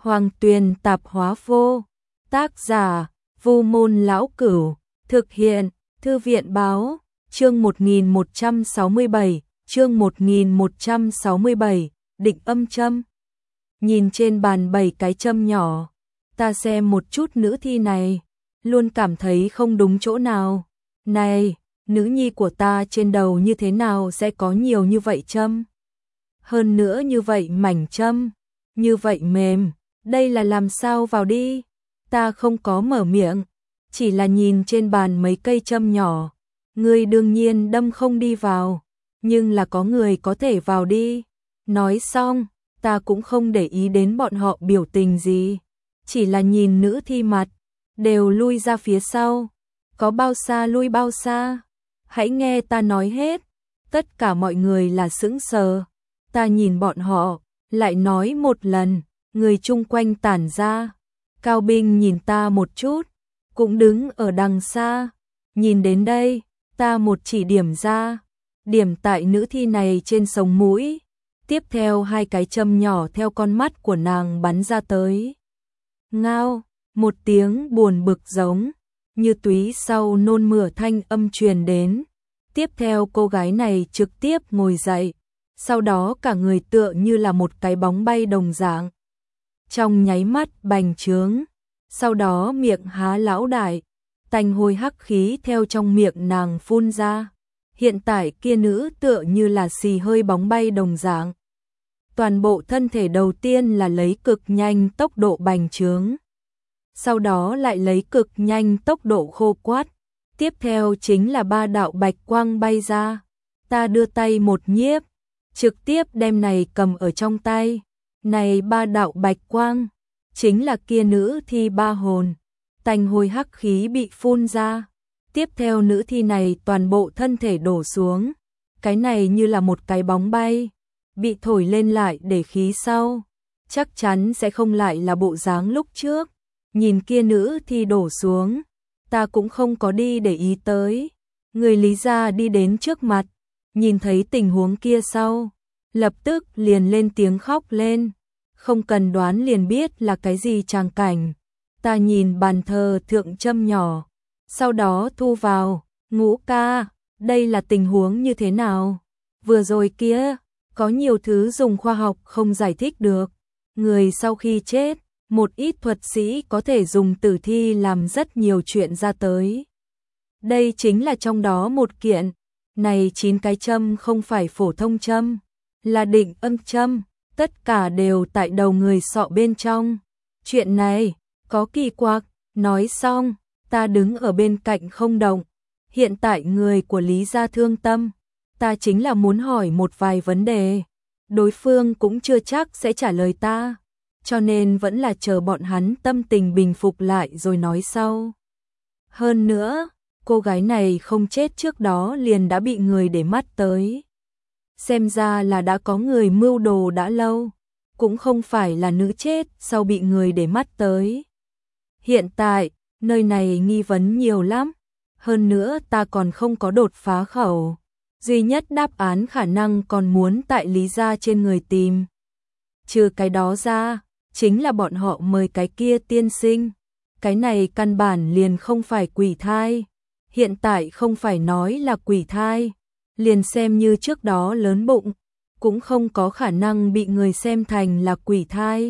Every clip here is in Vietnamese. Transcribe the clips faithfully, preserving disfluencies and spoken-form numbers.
Hoàng Tuyền Tạp Hóa Vô. Tác giả: Vu Môn Lão Cửu. Thực hiện: Thư viện Báo. Chương một nghìn một trăm sáu mươi bảy, chương một nghìn một trăm sáu mươi bảy, định âm châm. Nhìn trên bàn bảy cái châm nhỏ, ta xem một chút nữ thi này, luôn cảm thấy không đúng chỗ nào. Này, nữ nhi của ta trên đầu như thế nào sẽ có nhiều như vậy châm? Hơn nữa như vậy mảnh châm, như vậy mềm, đây là làm sao vào đi? Ta không có mở miệng, chỉ là nhìn trên bàn mấy cây châm nhỏ. Ngươi đương nhiên đâm không đi vào, nhưng là có người có thể vào đi. Nói xong, ta cũng không để ý đến bọn họ biểu tình gì, chỉ là nhìn nữ thi mặt, đều lui ra phía sau. Có bao xa lui bao xa? Hãy nghe ta nói hết. Tất cả mọi người là sững sờ. Ta nhìn bọn họ, lại nói một lần, người chung quanh tản ra. Cao Binh nhìn ta một chút, cũng đứng ở đằng xa. Nhìn đến đây, ta một chỉ điểm ra, điểm tại nữ thi này trên sống mũi. Tiếp theo hai cái châm nhỏ theo con mắt của nàng bắn ra tới. Ngao, một tiếng buồn bực giống như túy sau nôn mửa thanh âm truyền đến. Tiếp theo cô gái này trực tiếp ngồi dậy, sau đó cả người tựa như là một cái bóng bay đồng dạng. Trong nháy mắt bành trướng, sau đó miệng há lão đại, tanh hôi hắc khí theo trong miệng nàng phun ra. Hiện tại kia nữ tựa như là xì hơi bóng bay đồng dạng. Toàn bộ thân thể đầu tiên là lấy cực nhanh tốc độ bành trướng, sau đó lại lấy cực nhanh tốc độ khô quát. Tiếp theo chính là ba đạo bạch quang bay ra. Ta đưa tay một nhiếp, trực tiếp đem này cầm ở trong tay. Này ba đạo bạch quang, chính là kia nữ thi ba hồn. Tanh hôi hắc khí bị phun ra. Tiếp theo nữ thi này toàn bộ thân thể đổ xuống. Cái này như là một cái bóng bay, bị thổi lên lại để khí sau. Chắc chắn sẽ không lại là bộ dáng lúc trước. Nhìn kia nữ thi đổ xuống, ta cũng không có đi để ý tới. Người Lý gia đi đến trước mặt, nhìn thấy tình huống kia sau, lập tức liền lên tiếng khóc lên. Không cần đoán liền biết là cái gì tràng cảnh. Ta nhìn bàn thờ thượng châm nhỏ, sau đó thu vào. Ngũ ca, đây là tình huống như thế nào? Vừa rồi kia, có nhiều thứ dùng khoa học không giải thích được. Người sau khi chết, một ít thuật sĩ có thể dùng tử thi làm rất nhiều chuyện ra tới. Đây chính là trong đó một kiện. Này chín cái châm không phải phổ thông châm, là định âm châm, tất cả đều tại đầu người sọ bên trong. Chuyện này, có kỳ quặc. Nói xong, ta đứng ở bên cạnh không động. Hiện tại người của Lý gia thương tâm, ta chính là muốn hỏi một vài vấn đề. Đối phương cũng chưa chắc sẽ trả lời ta, cho nên vẫn là chờ bọn hắn tâm tình bình phục lại rồi nói sau. Hơn nữa, cô gái này không chết trước đó liền đã bị người để mắt tới. Xem ra là đã có người mưu đồ đã lâu, cũng không phải là nữ chết sau bị người để mắt tới. Hiện tại, nơi này nghi vấn nhiều lắm, hơn nữa ta còn không có đột phá khẩu. Duy nhất đáp án khả năng còn muốn tại Lý gia trên người tìm. Trừ cái đó ra, chính là bọn họ mời cái kia tiên sinh. Cái này căn bản liền không phải quỷ thai. Hiện tại không phải nói là quỷ thai, liền xem như trước đó lớn bụng, cũng không có khả năng bị người xem thành là quỷ thai.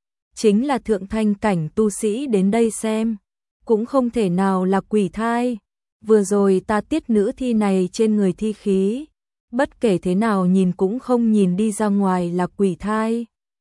Chính là thượng thanh cảnh tu sĩ đến đây xem, cũng không thể nào là quỷ thai. Vừa rồi ta tiết nữ thi này trên người thi khí, bất kể thế nào nhìn cũng không nhìn đi ra ngoài là quỷ thai.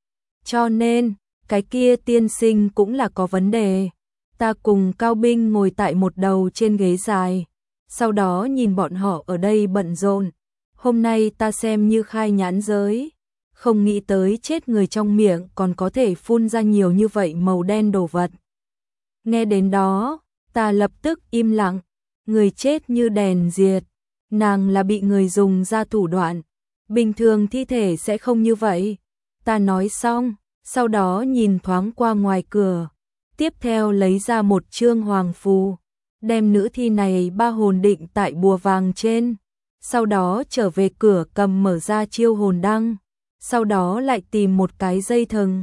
Cho nên, cái kia tiên sinh cũng là có vấn đề. Ta cùng Cao Binh ngồi tại một đầu trên ghế dài, sau đó nhìn bọn họ ở đây bận rộn. Hôm nay ta xem như khai nhãn giới, không nghĩ tới chết người trong miệng còn có thể phun ra nhiều như vậy màu đen đồ vật. Nghe đến đó, ta lập tức im lặng. Người chết như đèn diệt, nàng là bị người dùng ra thủ đoạn. Bình thường thi thể sẽ không như vậy. Ta nói xong, sau đó nhìn thoáng qua ngoài cửa. Tiếp theo lấy ra một chương hoàng phù, đem nữ thi này ba hồn định tại bùa vàng trên. Sau đó trở về cửa cầm mở ra chiêu hồn đăng. Sau đó lại tìm một cái dây thừng,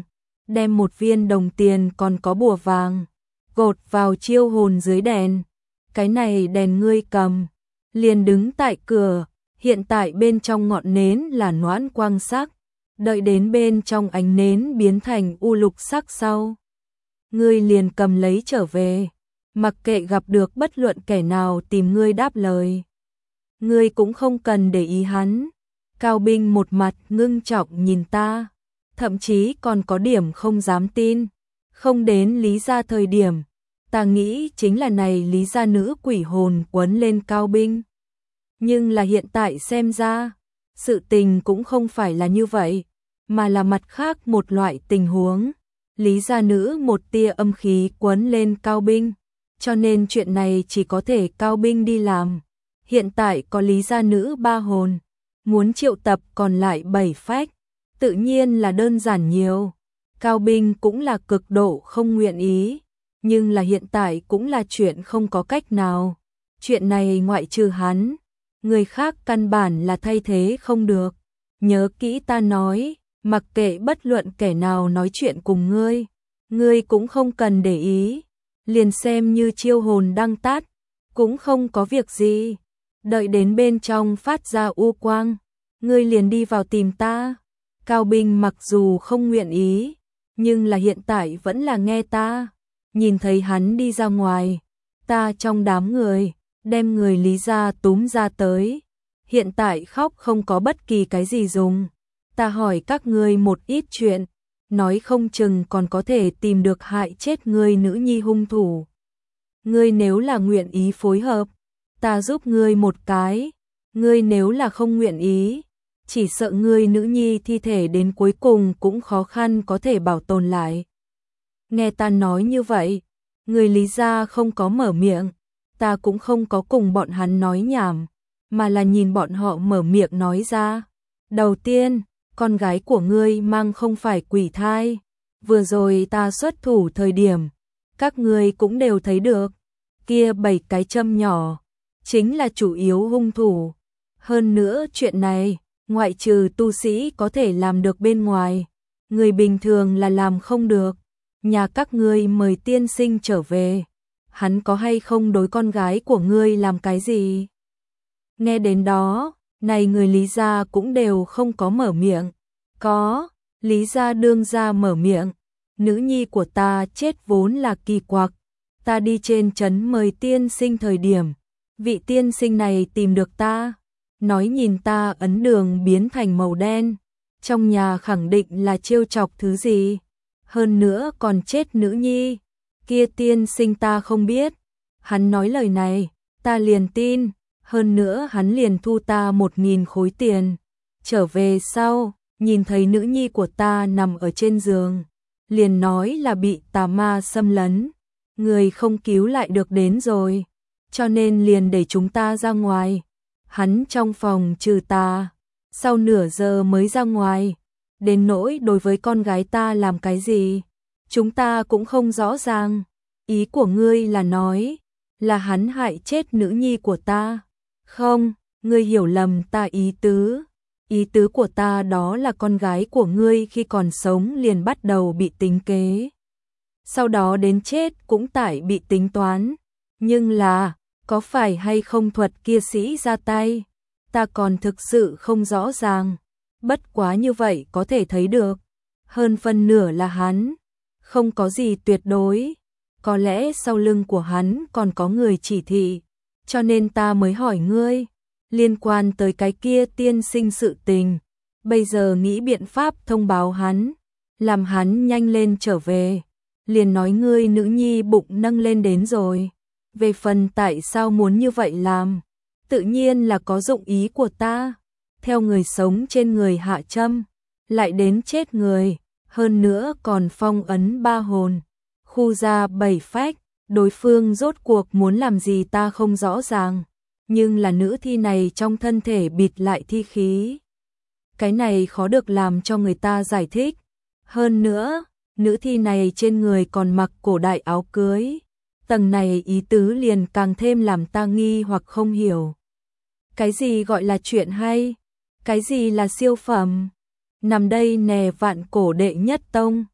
đem một viên đồng tiền còn có bùa vàng, gột vào chiêu hồn dưới đèn. Cái này đèn ngươi cầm, liền đứng tại cửa, hiện tại bên trong ngọn nến là noãn quang sắc, đợi đến bên trong ánh nến biến thành u lục sắc sau. Ngươi liền cầm lấy trở về, mặc kệ gặp được bất luận kẻ nào tìm ngươi đáp lời. Ngươi cũng không cần để ý hắn. Cao Binh một mặt ngưng trọng nhìn ta, thậm chí còn có điểm không dám tin. Không đến Lý gia thời điểm, ta nghĩ chính là này Lý gia nữ quỷ hồn quấn lên Cao Binh. Nhưng là hiện tại xem ra, sự tình cũng không phải là như vậy, mà là mặt khác một loại tình huống. Lý gia nữ một tia âm khí quấn lên Cao Binh, cho nên chuyện này chỉ có thể Cao Binh đi làm. Hiện tại có Lý gia nữ ba hồn, muốn triệu tập còn lại bảy phách, tự nhiên là đơn giản nhiều. Cao Binh cũng là cực độ không nguyện ý, nhưng là hiện tại cũng là chuyện không có cách nào. Chuyện này ngoại trừ hắn, người khác căn bản là thay thế không được. Nhớ kỹ ta nói, mặc kệ bất luận kẻ nào nói chuyện cùng ngươi, ngươi cũng không cần để ý, liền xem như chiêu hồn đang tát, cũng không có việc gì. Đợi đến bên trong phát ra u quang, ngươi liền đi vào tìm ta. Cao Binh mặc dù không nguyện ý, nhưng là hiện tại vẫn là nghe ta. Nhìn thấy hắn đi ra ngoài, ta trong đám người, đem người Lý gia túm ra tới. Hiện tại khóc không có bất kỳ cái gì dùng. Ta hỏi các ngươi một ít chuyện, nói không chừng còn có thể tìm được hại chết ngươi nữ nhi hung thủ. Ngươi nếu là nguyện ý phối hợp, ta giúp ngươi một cái. Ngươi nếu là không nguyện ý, chỉ sợ ngươi nữ nhi thi thể đến cuối cùng cũng khó khăn có thể bảo tồn lại. Nghe ta nói như vậy, người Lý gia không có mở miệng, ta cũng không có cùng bọn hắn nói nhảm, mà là nhìn bọn họ mở miệng nói ra. Đầu tiên, con gái của ngươi mang không phải quỷ thai, vừa rồi ta xuất thủ thời điểm, các ngươi cũng đều thấy được, kia bảy cái châm nhỏ, chính là chủ yếu hung thủ. Hơn nữa chuyện này, ngoại trừ tu sĩ có thể làm được bên ngoài, người bình thường là làm không được. Nhà các ngươi mời tiên sinh trở về, hắn có hay không đối con gái của ngươi làm cái gì? Nghe đến đó, này người Lý gia cũng đều không có mở miệng. Có, Lý gia đương gia mở miệng, nữ nhi của ta chết vốn là kỳ quặc. Ta đi trên trấn mời tiên sinh thời điểm, vị tiên sinh này tìm được ta, nói nhìn ta ấn đường biến thành màu đen, trong nhà khẳng định là trêu chọc thứ gì, hơn nữa còn chết nữ nhi. Kia tiên sinh ta không biết, hắn nói lời này, ta liền tin, hơn nữa hắn liền thu ta một nghìn khối tiền. Trở về sau, nhìn thấy nữ nhi của ta nằm ở trên giường, liền nói là bị tà ma xâm lấn, người không cứu lại được đến rồi, cho nên liền để chúng ta ra ngoài. Hắn trong phòng trừ ta, sau nửa giờ mới ra ngoài. Đến nỗi đối với con gái ta làm cái gì, chúng ta cũng không rõ ràng. Ý của ngươi là nói, là hắn hại chết nữ nhi của ta. Không, ngươi hiểu lầm ta ý tứ. Ý tứ của ta đó là con gái của ngươi khi còn sống liền bắt đầu bị tính kế. Sau đó đến chết cũng tại bị tính toán. Nhưng là, có phải hay không thuật kia sĩ ra tay, ta còn thực sự không rõ ràng. Bất quá như vậy có thể thấy được, hơn phân nửa là hắn, không có gì tuyệt đối. Có lẽ sau lưng của hắn còn có người chỉ thị, cho nên ta mới hỏi ngươi, liên quan tới cái kia tiên sinh sự tình. Bây giờ nghĩ biện pháp thông báo hắn, làm hắn nhanh lên trở về. Liền nói ngươi nữ nhi bụng nâng lên đến rồi. Về phần tại sao muốn như vậy làm, tự nhiên là có dụng ý của ta. Theo người sống trên người hạ châm, lại đến chết người, hơn nữa còn phong ấn ba hồn, khu ra bảy phách. Đối phương rốt cuộc muốn làm gì ta không rõ ràng, nhưng là nữ thi này trong thân thể bịt lại thi khí. Cái này khó được làm cho người ta giải thích. Hơn nữa, nữ thi này trên người còn mặc cổ đại áo cưới. Tầng này ý tứ liền càng thêm làm ta nghi hoặc không hiểu. Cái gì gọi là chuyện hay? Cái gì là siêu phẩm? Nằm đây nè vạn cổ đệ nhất tông.